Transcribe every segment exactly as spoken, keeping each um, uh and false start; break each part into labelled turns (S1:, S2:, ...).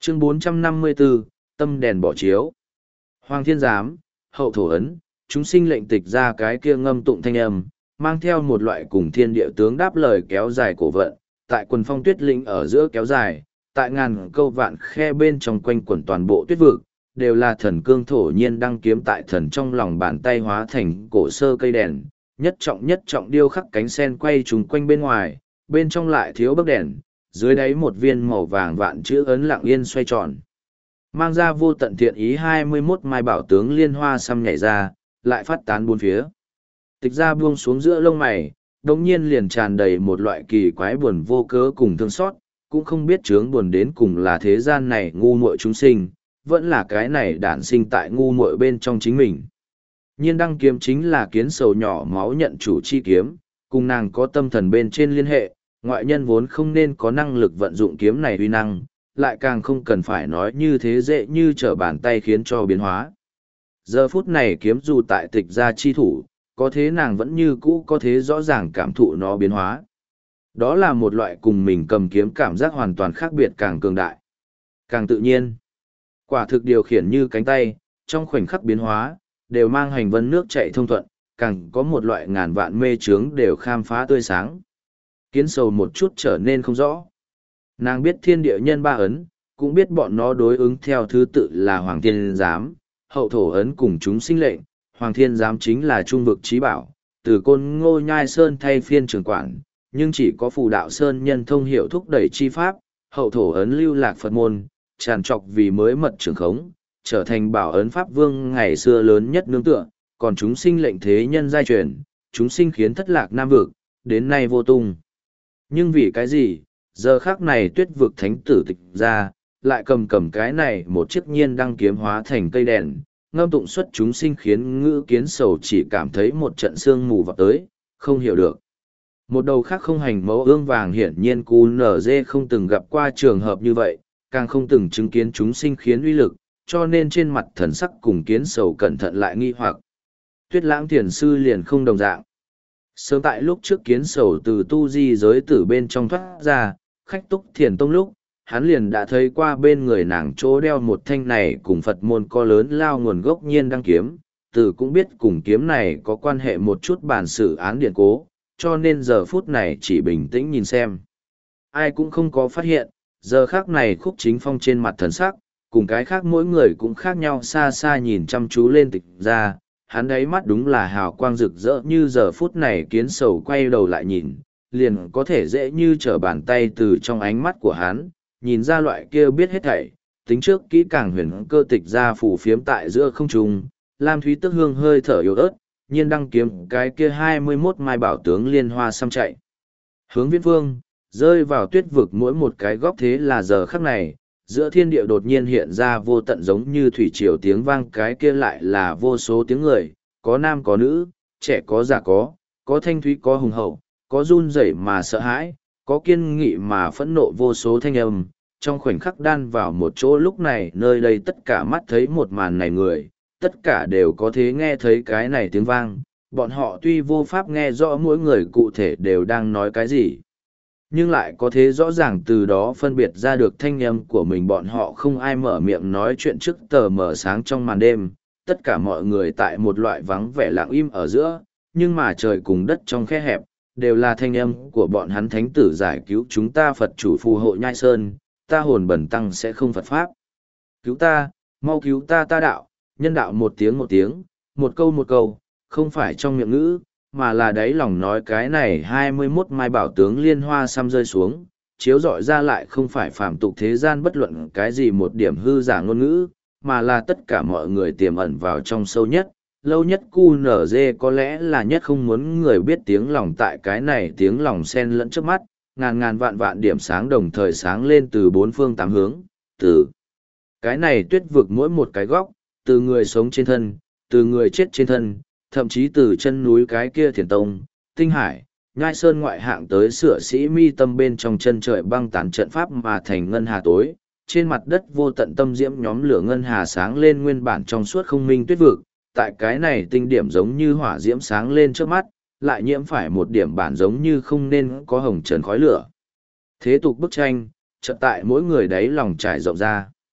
S1: Chương bốn trăm năm mươi bốn, tâm đèn bỏ chiếu. Hoàng thiên giám, hậu thổ ấn, chúng sinh lệnh tịch ra cái kia ngâm tụng thanh âm, mang theo một loại cùng thiên địa tướng đáp lời kéo dài cổ vận, tại quần phong tuyết linh ở giữa kéo dài, tại ngàn câu vạn khe bên trong quanh quẩn toàn bộ tuyết vực, đều là thần cương thổ nhiên đăng kiếm tại thần trong lòng bàn tay hóa thành cổ sơ cây đèn, nhất trọng nhất trọng điêu khắc cánh sen quay trùng quanh bên ngoài, bên trong lại thiếu bấc đèn, dưới đáy một viên màu vàng vạn chữ ấn lặng yên xoay tròn. Mang ra vô tận thiện ý hai mươi mốt mai bảo tướng liên hoa xăm nhảy ra, lại phát tán bốn phía. Tịch ra buông xuống giữa lông mày, đồng nhiên liền tràn đầy một loại kỳ quái buồn vô cớ cùng thương xót, cũng không biết chướng buồn đến cùng là thế gian này ngu muội chúng sinh, vẫn là cái này đản sinh tại ngu muội bên trong chính mình. Nhiên đăng kiếm chính là kiến sầu nhỏ máu nhận chủ chi kiếm, cùng nàng có tâm thần bên trên liên hệ, ngoại nhân vốn không nên có năng lực vận dụng kiếm này uy năng, lại càng không cần phải nói như thế dễ như trở bàn tay khiến cho biến hóa. Giờ phút này kiếm dù tại tịch gia chi thủ, có thế nàng vẫn như cũ có thế rõ ràng cảm thụ nó biến hóa. Đó là một loại cùng mình cầm kiếm cảm giác hoàn toàn khác biệt, càng cường đại, càng tự nhiên. Quả thực điều khiển như cánh tay, trong khoảnh khắc biến hóa, đều mang hành vân nước chạy thông thuận, càng có một loại ngàn vạn mê trướng đều khám phá tươi sáng. Kiến sầu một chút trở nên không rõ. Nàng biết thiên địa nhân ba ấn, cũng biết bọn nó đối ứng theo thứ tự là Hoàng Thiên Giám, Hậu Thổ ấn cùng chúng sinh lệnh. Hoàng Thiên Giám chính là trung vực trí bảo, từ Côn Ngô Nhai Sơn thay phiên trưởng quản, nhưng chỉ có Phù Đạo Sơn nhân thông hiểu thúc đẩy chi pháp. Hậu Thổ ấn lưu lạc Phật môn, tràn trọc vì mới mật trưởng khống, trở thành bảo ấn pháp vương ngày xưa lớn nhất nương tựa, còn chúng sinh lệnh thế nhân giai truyền, chúng sinh khiến thất lạc nam vực, đến nay vô tung. Nhưng vì cái gì, giờ khác này tuyết vực thánh tử tịch ra, lại cầm cầm cái này một chiếc nhiên đăng kiếm hóa thành cây đèn, ngâm tụng xuất chúng sinh khiến ngữ kiến sầu chỉ cảm thấy một trận sương mù vào tới, không hiểu được. Một đầu khác không hành mẫu ương vàng hiển nhiên cu nở dê không từng gặp qua trường hợp như vậy, càng không từng chứng kiến chúng sinh khiến uy lực, cho nên trên mặt thần sắc cùng kiến sầu cẩn thận lại nghi hoặc. Tuyết lãng thiền sư liền không đồng dạng. Sớm tại lúc trước kiến sầu từ tu di giới tử bên trong thoát ra, khách túc thiền tông lúc, hắn liền đã thấy qua bên người nàng chỗ đeo một thanh này cùng Phật môn co lớn lao nguồn gốc nhiên đăng kiếm, từ cũng biết cùng kiếm này có quan hệ một chút bản sự án điển cố, cho nên giờ phút này chỉ bình tĩnh nhìn xem. Ai cũng không có phát hiện, giờ khác này Khúc Chính Phong trên mặt thần sắc, cùng cái khác mỗi người cũng khác nhau, xa xa nhìn chăm chú lên tịch ra, hắn đáy mắt đúng là hào quang rực rỡ, như giờ phút này kiến sầu quay đầu lại nhìn, liền có thể dễ như trở bàn tay từ trong ánh mắt của hắn, nhìn ra loại kia biết hết thảy, tính trước kỹ càng huyền cơ tịch ra phủ phiếm tại giữa không trung, lam thúy tức hương hơi thở yếu ớt, nhiên đăng kiếm cái kia hai mươi mốt mai bảo tướng liên hoa xăm chạy. Hướng viễn phương, rơi vào tuyết vực mỗi một cái góc, thế là giờ khắc này, giữa thiên địa đột nhiên hiện ra vô tận giống như thủy triều tiếng vang, cái kia lại là vô số tiếng người, có nam có nữ, trẻ có già có, có thanh thúy có hùng hậu, có run rẩy mà sợ hãi, có kiên nghị mà phẫn nộ, vô số thanh âm, trong khoảnh khắc đan vào một chỗ. Lúc này nơi đây tất cả mắt thấy một màn này người, tất cả đều có thể nghe thấy cái này tiếng vang, bọn họ tuy vô pháp nghe rõ mỗi người cụ thể đều đang nói cái gì, nhưng lại có thế rõ ràng từ đó phân biệt ra được thanh âm của mình. Bọn họ không ai mở miệng nói chuyện trước tờ mở sáng trong màn đêm, tất cả mọi người tại một loại vắng vẻ lặng im ở giữa, nhưng mà trời cùng đất trong khe hẹp, đều là thanh âm của bọn hắn: thánh tử giải cứu chúng ta, Phật chủ phù hộ Nhai Sơn, ta hồn bẩn tăng sẽ không Phật Pháp. Cứu ta, mau cứu ta, ta đạo, nhân đạo. Một tiếng một tiếng, một câu một câu, không phải trong miệng ngữ, mà là đáy lòng nói. Cái này hai mươi mốt mai bảo tướng liên hoa xăm rơi xuống, chiếu rọi ra lại không phải phàm tục thế gian bất luận cái gì một điểm hư giả ngôn ngữ, mà là tất cả mọi người tiềm ẩn vào trong sâu nhất, lâu nhất cu nở dê, có lẽ là nhất không muốn người biết tiếng lòng. Tại cái này tiếng lòng xen lẫn trước mắt, ngàn ngàn vạn vạn điểm sáng đồng thời sáng lên từ bốn phương tám hướng, từ cái này tuyết vực mỗi một cái góc, từ người sống trên thân, từ người chết trên thân, thậm chí từ chân núi cái kia thiền tông, tinh hải, Nhai Sơn ngoại hạng tới sửa sĩ mi tâm bên trong chân trời băng tán trận pháp mà thành ngân hà tối. Trên mặt đất vô tận tâm diễm nhóm lửa ngân hà sáng lên nguyên bản trong suốt không minh tuyết vực, tại cái này tinh điểm giống như hỏa diễm sáng lên trước mắt, lại nhiễm phải một điểm bản giống như không nên có hồng trần khói lửa. Thế tục bức tranh, chợt tại mỗi người đấy lòng trải rộng ra.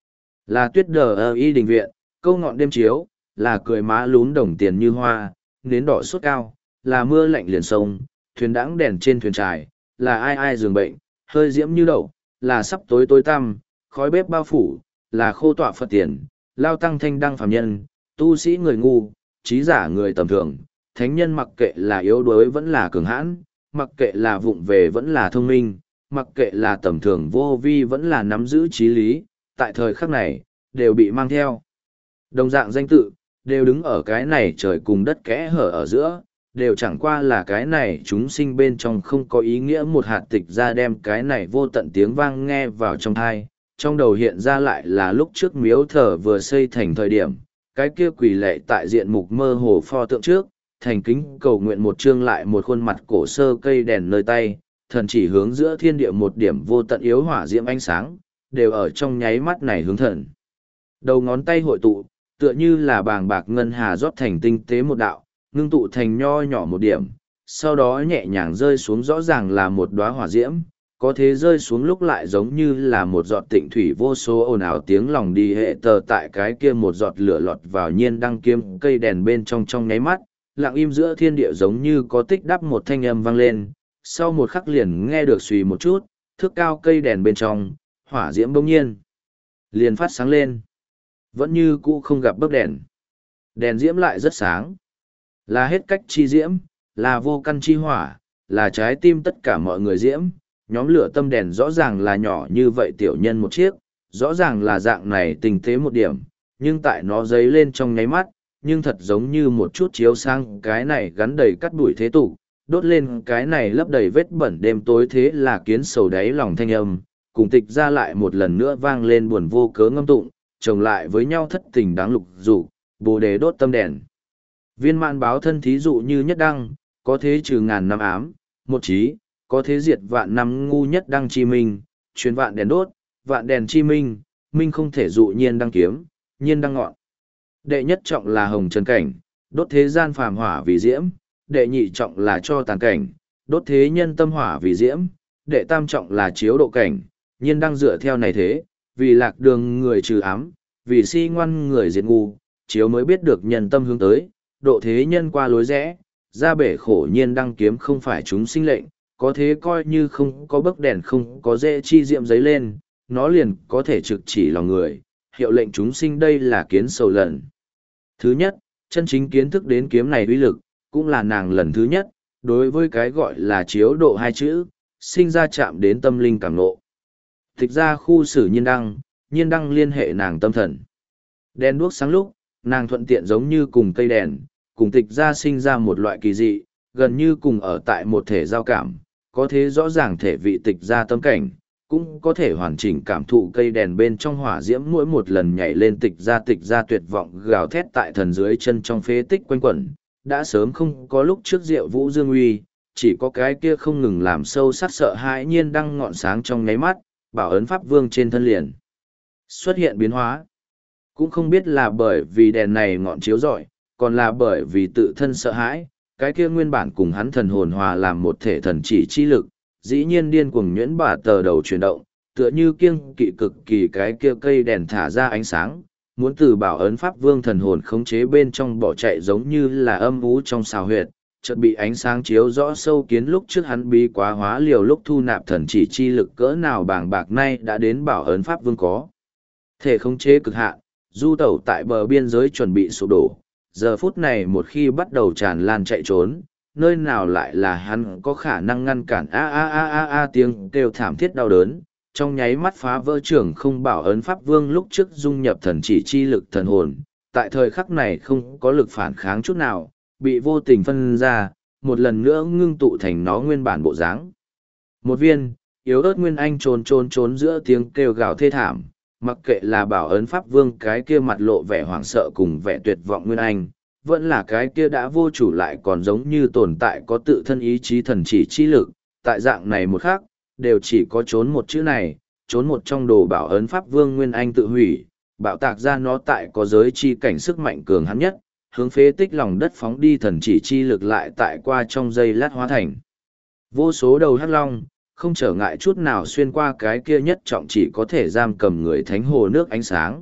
S1: Là tuyết đờ ơ y đình viện, câu ngọn đêm chiếu, là cười má lún đồng tiền như hoa, nến đỏ suốt cao, là mưa lạnh liền sông, thuyền đãng đèn trên thuyền trài, là ai ai giường bệnh, hơi diễm như đậu, là sắp tối tối tăm, khói bếp bao phủ, là khô tọa Phật tiền, lao tăng thanh đăng phàm nhân, tu sĩ người ngu, trí giả người tầm thường, thánh nhân mặc kệ là yếu đuối vẫn là cường hãn, mặc kệ là vụng về vẫn là thông minh, mặc kệ là tầm thường vô vi vẫn là nắm giữ trí lý, tại thời khắc này, đều bị mang theo. Đồng dạng danh tự, đều đứng ở cái này trời cùng đất kẽ hở ở giữa, đều chẳng qua là cái này chúng sinh bên trong không có ý nghĩa một hạt tịch ra đem cái này vô tận tiếng vang nghe vào trong thai, trong đầu hiện ra lại là lúc trước miếu thờ vừa xây thành thời điểm, cái kia quỳ lệ tại diện mục mơ hồ pho tượng trước, thành kính cầu nguyện một chương lại một khuôn mặt cổ sơ cây đèn nơi tay, thần chỉ hướng giữa thiên địa một điểm vô tận yếu hỏa diễm ánh sáng, đều ở trong nháy mắt này hướng thần. Đầu ngón tay hội tụ, tựa như là bàng bạc ngân hà rót thành tinh tế một đạo, ngưng tụ thành nho nhỏ một điểm, sau đó nhẹ nhàng rơi xuống rõ ràng là một đóa hỏa diễm, có thế rơi xuống lúc lại giống như là một giọt tịnh thủy vô số ồn ào tiếng lòng đi hệ tờ tại cái kia một giọt lửa lọt vào nhiên đăng kiếm cây đèn bên trong trong nháy mắt, lặng im giữa thiên địa giống như có tích đắp một thanh âm vang lên, sau một khắc liền nghe được xùy một chút, thước cao cây đèn bên trong, hỏa diễm bỗng nhiên liền phát sáng lên. Vẫn như cũ không gặp bấc đèn. Đèn diễm lại rất sáng. Là hết cách chi diễm, là vô căn chi hỏa, là trái tim tất cả mọi người diễm. Nhóm lửa tâm đèn rõ ràng là nhỏ như vậy tiểu nhân một chiếc, rõ ràng là dạng này tinh tế một điểm, nhưng tại nó dấy lên trong nháy mắt, nhưng thật giống như một chút chiếu sang cái này gắn đầy cắt bụi thế tục, đốt lên cái này lấp đầy vết bẩn đêm tối thế là kiến sầu đáy lòng thanh âm, cùng tịch ra lại một lần nữa vang lên buồn vô cớ ngâm tụng, chồng lại với nhau thất tình đáng lục dục, bồ đề đốt tâm đèn. Viên mạn báo thân thí dụ như nhất đăng, có thế trừ ngàn năm ám, một trí, có thế diệt vạn năm ngu nhất đăng chi minh, truyền vạn đèn đốt, vạn đèn chi minh, minh không thể dụ nhiên đăng kiếm, nhiên đăng ngọn. Đệ nhất trọng là hồng trần cảnh, đốt thế gian phàm hỏa vì diễm, đệ nhị trọng là cho tàn cảnh, đốt thế nhân tâm hỏa vì diễm, đệ tam trọng là chiếu độ cảnh, nhiên đăng dựa theo này thế, vì lạc đường người trừ ám, vì si ngoan người diệt ngu, chiếu mới biết được nhân tâm hướng tới, độ thế nhân qua lối rẽ, ra bể khổ nhiên đăng kiếm không phải chúng sinh lệnh, có thế coi như không có bấc đèn không có dễ chi diệm giấy lên, nó liền có thể trực chỉ lòng người, hiệu lệnh chúng sinh đây là kiến sầu lần. Thứ nhất, chân chính kiến thức đến kiếm này uy lực, cũng là nàng lần thứ nhất, đối với cái gọi là chiếu độ hai chữ, sinh ra chạm đến tâm linh cảm ngộ. Thực ra khu xử nhiên đăng, nhiên đăng liên hệ nàng tâm thần. Đèn đuốc sáng lúc, nàng thuận tiện giống như cùng cây đèn, cùng tịch ra sinh ra một loại kỳ dị, gần như cùng ở tại một thể giao cảm, có thế rõ ràng thể vị tịch ra tâm cảnh, cũng có thể hoàn chỉnh cảm thụ cây đèn bên trong hỏa diễm mỗi một lần nhảy lên tịch ra tịch ra tuyệt vọng gào thét tại thần dưới chân trong phế tích quanh quẩn, đã sớm không có lúc trước Diệu Vũ Dương uy, chỉ có cái kia không ngừng làm sâu sắc sợ hãi nhiên đăng ngọn sáng trong nháy mắt, bảo ấn pháp vương trên thân liền xuất hiện biến hóa. Cũng không biết là bởi vì đèn này ngọn chiếu rọi, còn là bởi vì tự thân sợ hãi, cái kia nguyên bản cùng hắn thần hồn hòa làm một thể thần chỉ chi lực, dĩ nhiên điên cuồng nhuyễn bả tờ đầu chuyển động, tựa như kiêng kỵ cực kỳ cái kia cây đèn thả ra ánh sáng, muốn từ bảo ấn pháp vương thần hồn khống chế bên trong bỏ chạy giống như là âm ú trong xào huyệt, chợt bị ánh sáng chiếu rõ sâu kiến lúc trước hắn bí quá hóa liều lúc thu nạp thần chỉ chi lực cỡ nào bàng bạc nay đã đến bảo ấn pháp vương có thể khống chế cực hạn, du tẩu tại bờ biên giới chuẩn bị sụp đổ, giờ phút này một khi bắt đầu tràn lan chạy trốn, nơi nào lại là hắn có khả năng ngăn cản a a a a a tiếng kêu thảm thiết đau đớn, trong nháy mắt phá vỡ trưởng không bảo ấn pháp vương lúc trước dung nhập thần chỉ chi lực thần hồn, tại thời khắc này không có lực phản kháng chút nào, bị vô tình phân ra, một lần nữa ngưng tụ thành nó nguyên bản bộ dáng. Một viên, yếu ớt nguyên anh trốn trốn trốn giữa tiếng kêu gào thê thảm, mặc kệ là bảo ấn pháp vương cái kia mặt lộ vẻ hoảng sợ cùng vẻ tuyệt vọng nguyên anh, vẫn là cái kia đã vô chủ lại còn giống như tồn tại có tự thân ý chí thần chỉ chi lực, tại dạng này một khác, đều chỉ có trốn một chữ này, trốn một trong đồ bảo ấn pháp vương nguyên anh tự hủy, bạo tạc ra nó tại có giới chi cảnh sức mạnh cường hắn nhất, hướng phế tích lòng đất phóng đi thần chỉ chi lực lại tại qua trong giây lát hóa thành. Vô số đầu hắc long, không trở ngại chút nào xuyên qua cái kia nhất trọng chỉ có thể giam cầm người thánh hồ nước ánh sáng,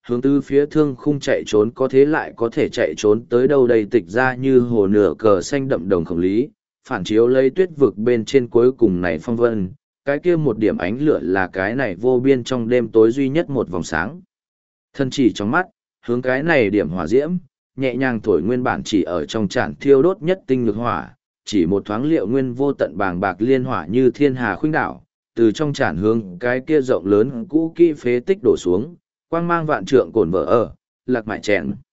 S1: hướng từ phía thương khung chạy trốn có thế lại có thể chạy trốn tới đâu đây tịch ra như hồ nửa cờ xanh đậm đồng khổng lý, phản chiếu lấy tuyết vực bên trên cuối cùng này phong vân, cái kia một điểm ánh lửa là cái này vô biên trong đêm tối duy nhất một vòng sáng. Thân chỉ trong mắt, hướng cái này điểm hỏa diễm, nhẹ nhàng thổi nguyên bản chỉ ở trong tràn thiêu đốt nhất tinh lực hỏa, chỉ một thoáng liệu nguyên vô tận bàng bạc liên hỏa như thiên hà khuynh đảo, từ trong tràn hướng cái kia rộng lớn cũ kỹ phế tích đổ xuống, quang mang vạn trượng cồn vỡ ở, lạc mại chèn.